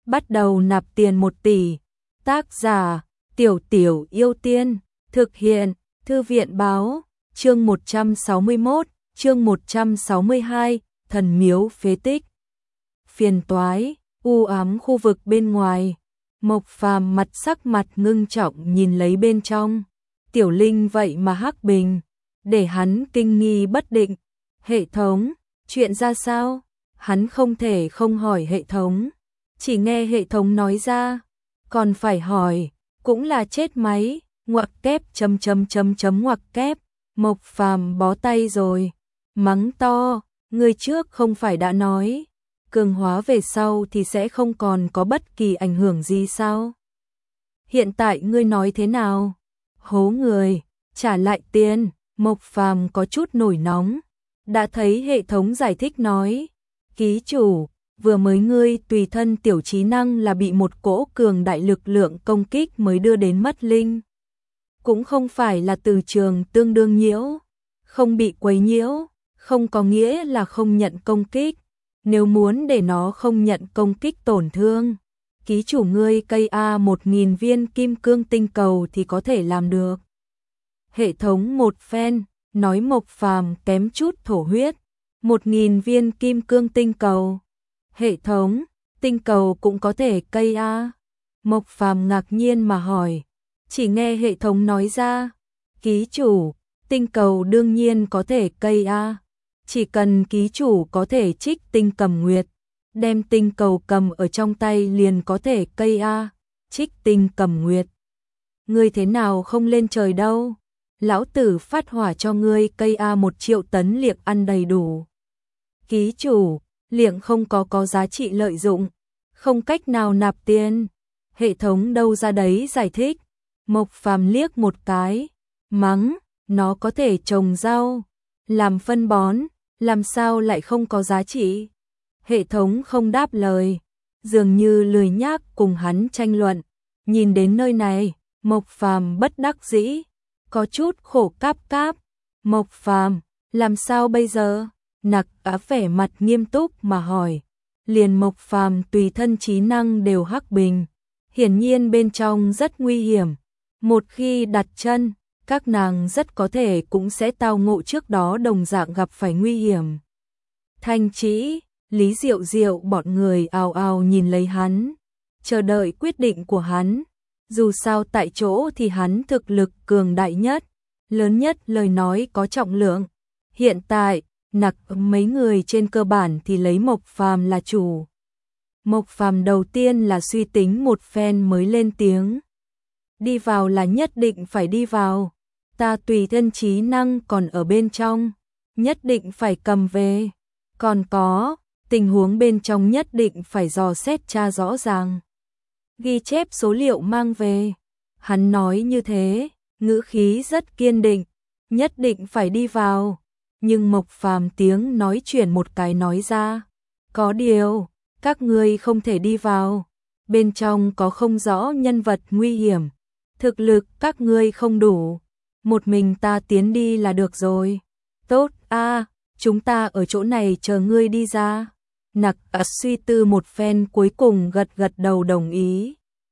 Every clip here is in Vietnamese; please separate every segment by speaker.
Speaker 1: bắt đầu nạp tiền 1 tỷ. Tác giả: Tiểu Tiểu Yêu Tiên. Thực hiện: Thư viện báo. Chương 161, chương 162, thần miếu phế tích. Phiền toái, u ám khu vực bên ngoài. Mộc Phàm sắc mặt ngưng trọng nhìn lấy bên trong. Tiểu Linh vậy mà hắc bình, để hắn kinh nghi bất định. Hệ thống, chuyện ra sao? Hắn không thể không hỏi hệ thống. Chỉ nghe hệ thống nói ra, còn phải hỏi, cũng là chết máy. Ngoặc kép ngoặc kép. Mộc Phàm bó tay rồi, mắng to, người trước không phải đã nói, cường hóa về sau thì sẽ không còn có bất kỳ ảnh hưởng gì sao? Hiện tại ngươi nói thế nào? Hố người, trả lại tiền. Mộc Phàm có chút nổi nóng, đã thấy hệ thống giải thích nói, ký chủ, vừa mới ngươi tùy thân tiểu trí năng là bị một cỗ cường đại lực lượng công kích mới đưa đến mất linh. Cũng không phải là từ trường tương đương nhiễu, không bị quấy nhiễu, không có nghĩa là không nhận công kích. Nếu muốn để nó không nhận công kích tổn thương, ký chủ ngươi cây 1000 viên kim cương tinh cầu thì có thể làm được. Hệ thống một phen, nói Mộc Phàm kém chút thổ huyết. 1000 viên kim cương tinh cầu. Hệ thống, tinh cầu cũng có thể cây a? Mộc Phàm ngạc nhiên mà hỏi. Chỉ nghe hệ thống nói ra, ký chủ, tinh cầu đương nhiên có thể cây a. Chỉ cần ký chủ có thể trích tinh cầm nguyệt, đem tinh cầu cầm ở trong tay liền có thể cây a. Trích tinh cầm nguyệt. Ngươi thế nào không lên trời đâu? Lão tử phát hỏa cho ngươi cây a 1 triệu tấn liệng ăn đầy đủ. Ký chủ, liệng không có giá trị lợi dụng, không cách nào nạp tiền. Hệ thống đâu ra đấy giải thích. Mộc Phàm liếc một cái, mắng, nó có thể trồng rau, làm phân bón, làm sao lại không có giá trị? Hệ thống không đáp lời, dường như lười nhác cùng hắn tranh luận. Nhìn đến nơi này, Mộc Phàm bất đắc dĩ, có chút khổ cáp cáp. Mộc Phàm, làm sao bây giờ? Nặc Á vẻ mặt nghiêm túc mà hỏi. Liền Mộc Phàm tùy thân trí năng đều hắc bình, hiển nhiên bên trong rất nguy hiểm. Một khi đặt chân, các nàng rất có thể cũng sẽ tao ngộ trước đó đồng dạng gặp phải nguy hiểm. Thanh Trĩ, Lý Diệu Diệu bọn người ào ào nhìn lấy hắn, chờ đợi quyết định của hắn. Dù sao tại chỗ thì hắn thực lực cường đại nhất, lớn nhất lời nói có trọng lượng. Hiện tại, nặc mấy người trên cơ bản thì lấy Mộc Phàm là chủ. Mộc Phàm đầu tiên là suy tính một phen mới lên tiếng. Đi vào là nhất định phải đi vào. Ta tùy thân trí năng còn ở bên trong, nhất định phải cầm về. Còn có, tình huống bên trong nhất định phải dò xét tra rõ ràng. Ghi chép số liệu mang về. Hắn nói như thế, ngữ khí rất kiên định, nhất định phải đi vào. Nhưng Mộc Phàm tiếng nói chuyển một cái nói ra, có điều, các ngươi không thể đi vào. Bên trong có không rõ nhân vật nguy hiểm, thực lực các ngươi không đủ, một mình ta tiến đi là được rồi. Tốt a, chúng ta ở chỗ này chờ ngươi đi ra. Nặc Á suy tư một phen cuối cùng gật gật đầu đồng ý.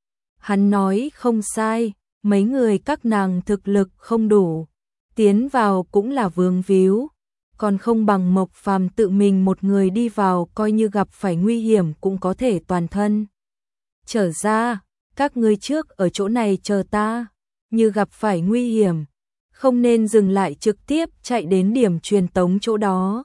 Speaker 1: Hắn nói không sai, mấy người các nàng thực lực không đủ, tiến vào cũng là vướng víu, còn không bằng Mộc Phàm tự mình một người đi vào, coi như gặp phải nguy hiểm cũng có thể toàn thân trở ra. Các ngươi trước ở chỗ này chờ ta, như gặp phải nguy hiểm, không nên dừng lại, trực tiếp chạy đến điểm truyền tống chỗ đó.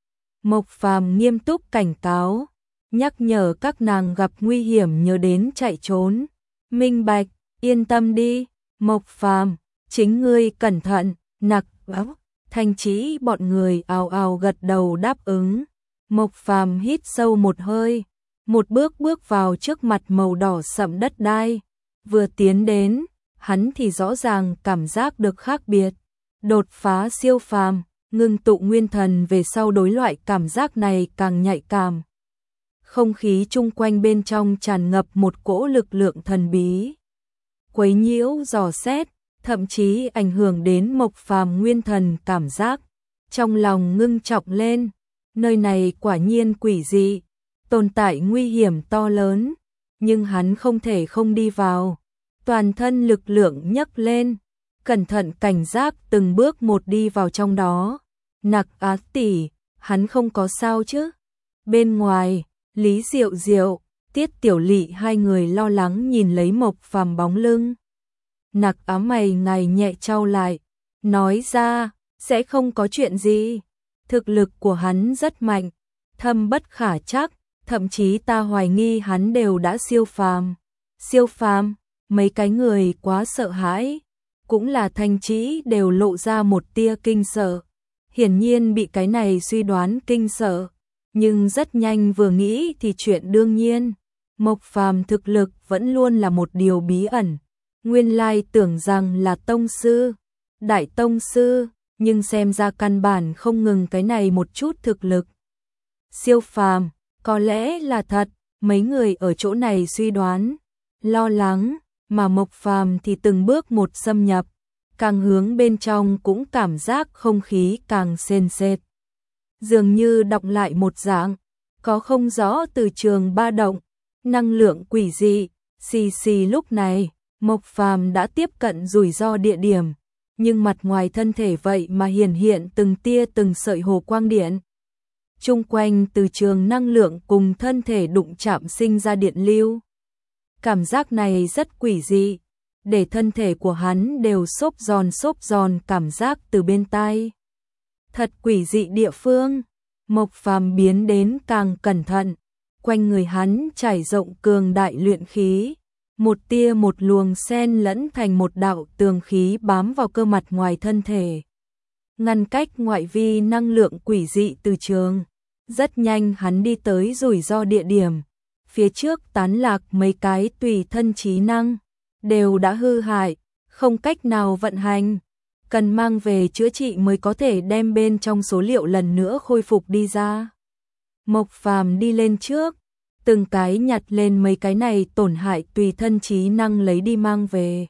Speaker 1: Mộc Phàm nghiêm túc cảnh cáo, nhắc nhở các nàng gặp nguy hiểm nhớ đến chạy trốn. Minh bạch, yên tâm đi, Mộc Phàm, chính ngươi cẩn thận. Nặc Á, Thanh Trĩ bọn người ào ào gật đầu đáp ứng. Mộc Phàm hít sâu một hơi, một bước bước vào trước mặt màu đỏ sẫm đất đai. Vừa tiến đến, hắn thì rõ ràng cảm giác được khác biệt. Đột phá siêu phàm, ngưng tụ nguyên thần về sau đối loại cảm giác này càng nhạy cảm. Không khí chung quanh bên trong tràn ngập một cỗ lực lượng thần bí, quấy nhiễu dò xét, thậm chí ảnh hưởng đến Mộc Phàm nguyên thần cảm giác. Trong lòng ngưng trọng lên, nơi này quả nhiên quỷ dị, tồn tại nguy hiểm to lớn. nhưng hắn không thể không đi vào. Toàn thân lực lượng nhấc lên, cẩn thận cảnh giác từng bước một đi vào trong đó. Nặc Á tỷ, hắn không có sao chứ? Bên ngoài, Lý Diệu Diệu, Tiết Tiểu Lị hai người lo lắng nhìn lấy Mộc Phàm bóng lưng. Nặc Á mày ngài nhẹ chau lại, nói ra, sẽ không có chuyện gì. Thực lực của hắn rất mạnh, thâm bất khả trắc, thậm chí ta hoài nghi hắn đều đã siêu phàm. Siêu phàm, mấy cái người quá sợ hãi, cũng là Thanh Trĩ đều lộ ra một tia kinh sợ. Hiển nhiên bị cái này suy đoán kinh sợ, nhưng rất nhanh vừa nghĩ thì chuyện đương nhiên. Mộc Phàm thực lực vẫn luôn là một điều bí ẩn. Nguyên lai tưởng rằng là tông sư, đại tông sư, nhưng xem ra căn bản không ngừng cái này một chút thực lực. Siêu phàm, có lẽ là thật, mấy người ở chỗ này suy đoán, lo lắng, mà Mộc Phàm thì từng bước một xâm nhập, càng hướng bên trong cũng cảm giác không khí càng sền sệt. Dường như đọc lại một dạng, có không rõ từ trường ba động, năng lượng quỷ dị, xì xì lúc này, Mộc Phàm đã tiếp cận rủi ro địa điểm, nhưng mặt ngoài thân thể vậy mà hiển hiện từng tia từng sợi hồ quang điện. Chung quanh từ trường năng lượng cùng thân thể đụng chạm sinh ra điện lưu. Cảm giác này rất quỷ dị, để thân thể của hắn đều xốp giòn cảm giác từ bên tai. Thật quỷ dị địa phương, Mộc Phàm biến đến càng cẩn thận, quanh người hắn trải rộng cường đại luyện khí, một tia một luồng xen lẫn thành một đạo tường khí bám vào cơ mặt ngoài thân thể, ngăn cách ngoại vi năng lượng quỷ dị từ trường. Rất nhanh hắn đi tới rủi ro địa điểm, phía trước tán lạc mấy cái tùy thân trí năng, đều đã hư hại, không cách nào vận hành, cần mang về chữa trị mới có thể đem bên trong số liệu lần nữa khôi phục đi ra. Mộc Phàm đi lên trước, từng cái nhặt lên mấy cái này tổn hại tùy thân trí năng lấy đi mang về.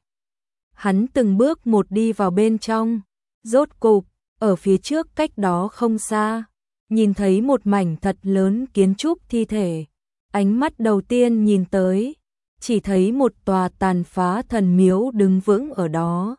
Speaker 1: Hắn từng bước một đi vào bên trong, rốt cục, ở phía trước cách đó không xa, nhìn thấy một mảnh thật lớn kiến trúc thi thể. Ánh mắt đầu tiên nhìn tới, chỉ thấy một tòa tàn phá thần miếu đứng vững ở đó.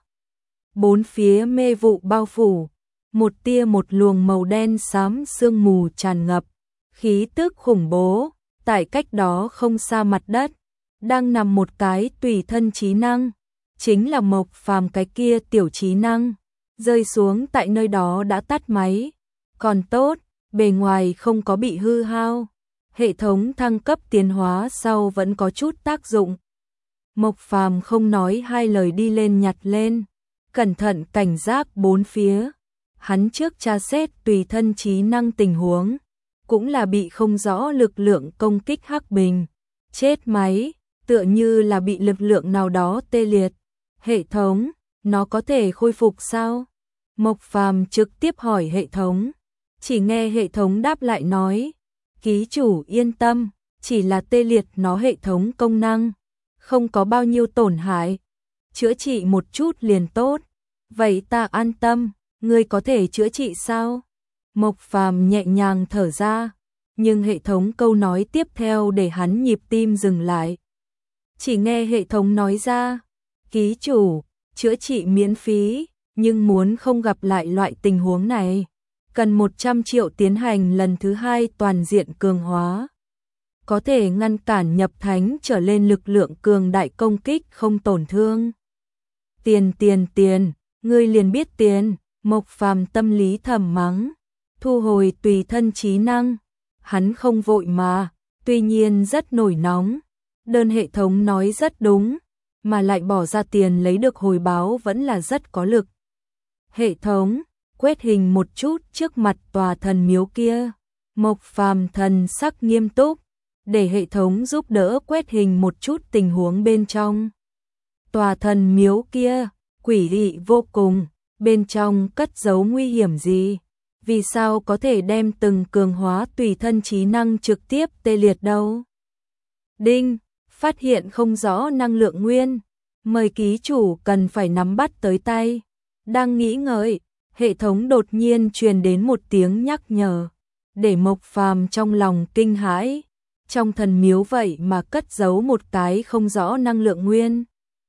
Speaker 1: Bốn phía mê vụ bao phủ, một tia một luồng màu đen xám sương mù tràn ngập, khí tức khủng bố. Tại cách đó không xa mặt đất, đang nằm một cái tùy thân trí năng, chính là Mộc Phàm cái kia tiểu trí năng, rơi xuống tại nơi đó đã tắt máy, còn tốt, bề ngoài không có bị hư hao, hệ thống thăng cấp tiến hóa sau vẫn có chút tác dụng. Mộc Phàm không nói hai lời đi lên nhặt lên, cẩn thận cảnh giác bốn phía, hắn trước tra xét tùy thân trí năng tình huống. Cũng là bị không rõ lực lượng công kích hắc bình, chết máy, tựa như là bị lực lượng nào đó tê liệt. Hệ thống, nó có thể khôi phục sao? Mộc Phàm trực tiếp hỏi hệ thống, chỉ nghe hệ thống đáp lại nói, ký chủ yên tâm, chỉ là tê liệt nó hệ thống công năng, không có bao nhiêu tổn hại, chữa trị một chút liền tốt. Vậy ta an tâm, ngươi có thể chữa trị sao? Mộc Phàm nhẹ nhàng thở ra, nhưng hệ thống câu nói tiếp theo để hắn nhịp tim dừng lại. Chỉ nghe hệ thống nói ra, ký chủ, chữa trị miễn phí, nhưng muốn không gặp lại loại tình huống này, cần 100 triệu tiến hành lần thứ 2 toàn diện cường hóa. Có thể ngăn cản nhập thánh trở lên lực lượng cường đại công kích không tổn thương. Tiền, ngươi liền biết tiền, Mộc Phàm tâm lý thầm mắng. Thu hồi tùy thân trí năng, hắn không vội mà, tuy nhiên rất nổi nóng. Đơn hệ thống nói rất đúng, mà lại bỏ ra tiền lấy được hồi báo vẫn là rất có lực. Hệ thống, quét hình một chút trước mặt tòa thần miếu kia. Mộc Phàm thần sắc nghiêm túc, để hệ thống giúp đỡ quét hình một chút tình huống bên trong. Tòa thần miếu kia, quỷ dị vô cùng, bên trong cất giấu nguy hiểm gì? Vì sao có thể đem từng cường hóa tùy thân trí năng trực tiếp tê liệt đâu? Đinh, phát hiện không rõ năng lượng nguyên, mời ký chủ cần phải nắm bắt tới tay. Đang nghĩ ngợi, hệ thống đột nhiên truyền đến một tiếng nhắc nhở, để Mộc Phàm trong lòng kinh hãi. trong thần miếu vậy mà cất giấu một cái không rõ năng lượng nguyên.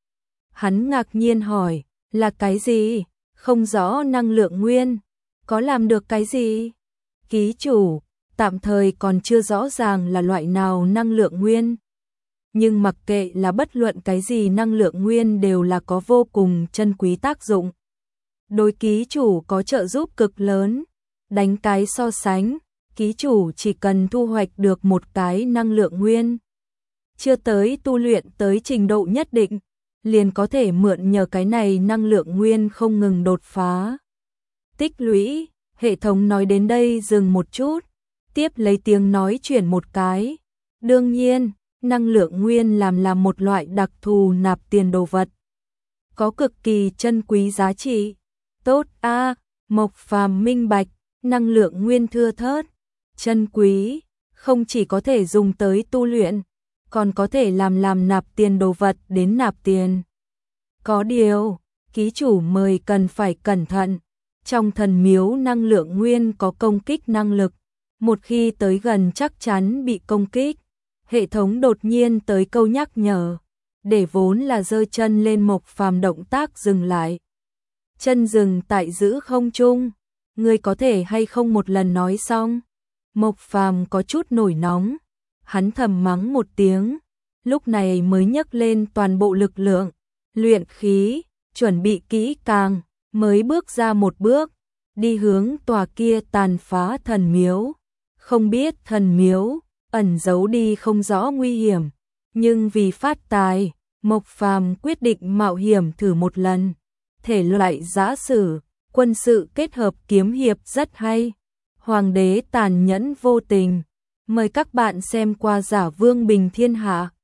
Speaker 1: Hắn ngạc nhiên hỏi, là cái gì? Không rõ năng lượng nguyên, có làm được cái gì? Ký chủ, tạm thời còn chưa rõ ràng là loại nào năng lượng nguyên. Nhưng mặc kệ là bất luận cái gì năng lượng nguyên đều là có vô cùng chân quý tác dụng. Đối ký chủ có trợ giúp cực lớn. Đánh cái so sánh, ký chủ chỉ cần thu hoạch được một cái năng lượng nguyên. Chưa tới tu luyện tới trình độ nhất định, liền có thể mượn nhờ cái này năng lượng nguyên không ngừng đột phá. Tích lũy, hệ thống nói đến đây dừng một chút, tiếp lấy tiếng nói chuyển một cái. Đương nhiên, năng lượng nguyên làm một loại đặc thù nạp tiền đồ vật. Có cực kỳ chân quý giá trị. Tốt a, Mộc Phàm minh bạch, năng lượng nguyên thưa thớt, chân quý, không chỉ có thể dùng tới tu luyện, còn có thể làm nạp tiền đồ vật đến nạp tiền. Có điều, ký chủ mời cần phải cẩn thận, trong thần miếu năng lượng nguyên có công kích năng lực, một khi tới gần chắc chắn bị công kích. Hệ thống đột nhiên tới câu nhắc nhở, để vốn là giơ chân lên Mộc Phàm động tác dừng lại. Chân dừng tại giữ không trung, ngươi có thể hay không một lần nói xong? Mộc Phàm có chút nổi nóng, hắn thầm mắng một tiếng, lúc này mới nhấc lên toàn bộ lực lượng, luyện khí, chuẩn bị kỹ càng, mới bước ra một bước, đi hướng tòa kia tàn phá thần miếu. Không biết thần miếu ẩn giấu đi không rõ nguy hiểm, nhưng vì phát tài, Mộc Phàm quyết định mạo hiểm thử một lần. Thể loại giã sử, quân sự kết hợp kiếm hiệp rất hay. Hoàng đế tàn nhẫn vô tình. Mời các bạn xem qua Giả Vương Bình Thiên Hạ.